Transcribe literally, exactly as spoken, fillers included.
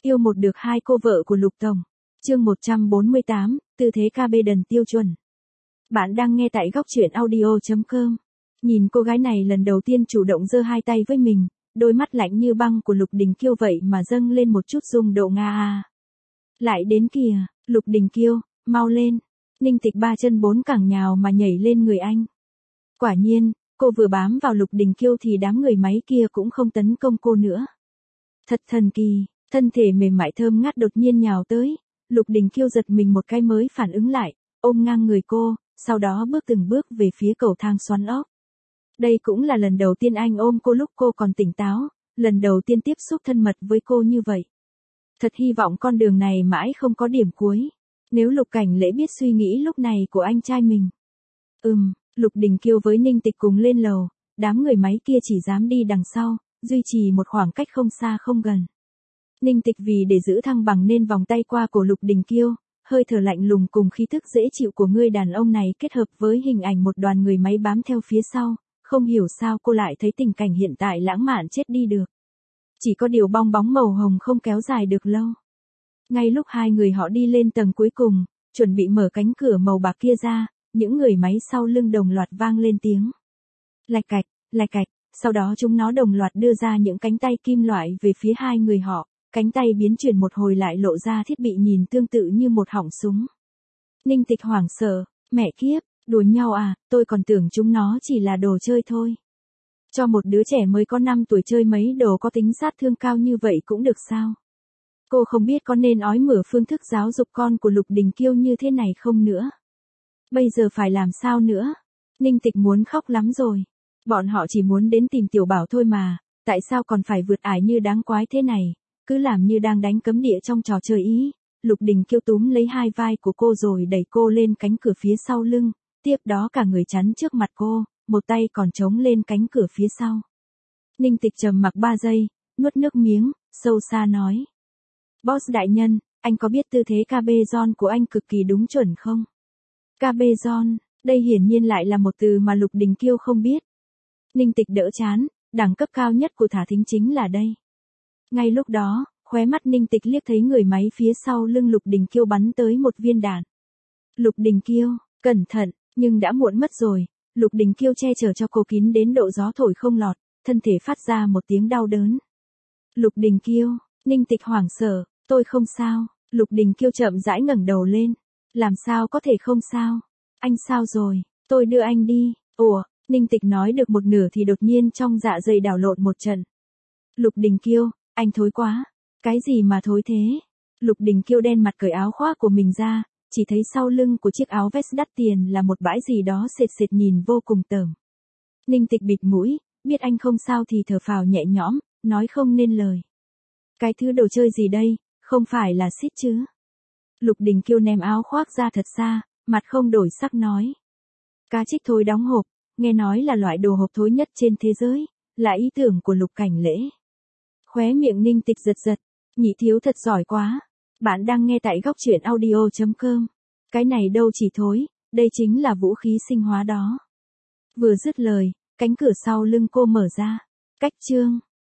Yêu một được hai cô vợ của Lục Tổng. Chương một trăm bốn mươi tám, tư thế ca bê đần tiêu chuẩn. Bạn đang nghe tại góc truyện audio chấm com. Nhìn cô gái này lần đầu tiên chủ động giơ hai tay với mình, đôi mắt lạnh như băng của Lục Đình Kiêu vậy mà dâng lên một chút rung độ nga à. Lại đến kìa, Lục Đình Kiêu, mau lên. Ninh Tịch ba chân bốn cẳng nhào mà nhảy lên người anh. Quả nhiên, cô vừa bám vào Lục Đình Kiêu thì đám người máy kia cũng không tấn công cô nữa. Thật thần kỳ, thân thể mềm mại thơm ngát đột nhiên nhào tới. Lục Đình Kiêu giật mình một cái mới phản ứng lại, ôm ngang người cô, sau đó bước từng bước về phía cầu thang xoắn ốc. Đây cũng là lần đầu tiên anh ôm cô lúc cô còn tỉnh táo, lần đầu tiên tiếp xúc thân mật với cô như vậy. Thật hy vọng con đường này mãi không có điểm cuối. Nếu Lục Cảnh Lễ biết suy nghĩ lúc này của anh trai mình. Ừm, Lục Đình Kiêu với Ninh Tịch cùng lên lầu, đám người máy kia chỉ dám đi đằng sau, duy trì một khoảng cách không xa không gần. Ninh Tịch vì để giữ thăng bằng nên vòng tay qua cổ Lục Đình Kiêu, hơi thở lạnh lùng cùng khí thức dễ chịu của người đàn ông này kết hợp với hình ảnh một đoàn người máy bám theo phía sau, không hiểu sao cô lại thấy tình cảnh hiện tại lãng mạn chết đi được. Chỉ có điều bong bóng màu hồng không kéo dài được lâu. Ngay lúc hai người họ đi lên tầng cuối cùng, chuẩn bị mở cánh cửa màu bạc kia ra, những người máy sau lưng đồng loạt vang lên tiếng. Lạch cạch, lạch cạch, sau đó chúng nó đồng loạt đưa ra những cánh tay kim loại về phía hai người họ, cánh tay biến chuyển một hồi lại lộ ra thiết bị nhìn tương tự như một họng súng. Ninh Tịch hoảng sợ, mẹ kiếp, đùa nhau à, tôi còn tưởng chúng nó chỉ là đồ chơi thôi. Cho một đứa trẻ mới có năm tuổi chơi mấy đồ có tính sát thương cao như vậy cũng được sao? Cô không biết có nên ói mửa phương thức giáo dục con của Lục Đình Kiêu như thế này không nữa. Bây giờ phải làm sao nữa? Ninh Tịch muốn khóc lắm rồi. Bọn họ chỉ muốn đến tìm Tiểu Bảo thôi mà, tại sao còn phải vượt ải như đáng quái thế này, cứ làm như đang đánh cấm địa trong trò chơi ý. Lục Đình Kiêu túm lấy hai vai của cô rồi đẩy cô lên cánh cửa phía sau lưng, tiếp đó cả người chắn trước mặt cô, một tay còn chống lên cánh cửa phía sau. Ninh Tịch trầm mặc ba giây, nuốt nước miếng, sâu xa nói. Boss đại nhân, anh có biết tư thế ca bê giòn của anh cực kỳ đúng chuẩn không? Ca bê giòn, đây hiển nhiên lại là một từ mà Lục Đình Kiêu không biết. Ninh Tịch đỡ chán, đẳng cấp cao nhất của thả thính chính là đây. Ngay lúc đó, khóe mắt Ninh Tịch liếc thấy người máy phía sau lưng Lục Đình Kiêu bắn tới một viên đạn. Lục Đình Kiêu, cẩn thận, nhưng đã muộn mất rồi. Lục Đình Kiêu che chở cho cô kín đến độ gió thổi không lọt, thân thể phát ra một tiếng đau đớn. Lục Đình Kiêu, Ninh Tịch hoảng sợ, tôi không sao. Lục Đình Kiêu chậm rãi ngẩng đầu lên. Làm sao có thể không sao? Anh sao rồi? Tôi đưa anh đi. Ủa, Ninh Tịch nói được một nửa thì đột nhiên trong dạ dày đảo lộn một trận. Lục Đình Kiêu, anh thối quá. Cái gì mà thối thế? Lục Đình Kiêu đen mặt cởi áo khoác của mình ra, chỉ thấy sau lưng của chiếc áo vest đắt tiền là một bãi gì đó sệt sệt nhìn vô cùng tởm. Ninh Tịch bịt mũi, biết anh không sao thì thở phào nhẹ nhõm, nói không nên lời. Cái thứ đồ chơi gì đây, không phải là xít chứ? Lục Đình Kiêu ném áo khoác ra thật xa, mặt không đổi sắc nói. Cá trích thối đóng hộp, nghe nói là loại đồ hộp thối nhất trên thế giới, là ý tưởng của Lục Cảnh Lễ. Khóe miệng Ninh Tịch giật giật, nhị thiếu thật giỏi quá. Bạn đang nghe tại góc truyện audio chấm com. Cái này đâu chỉ thối, đây chính là vũ khí sinh hóa đó. Vừa dứt lời, cánh cửa sau lưng cô mở ra. Cách chương.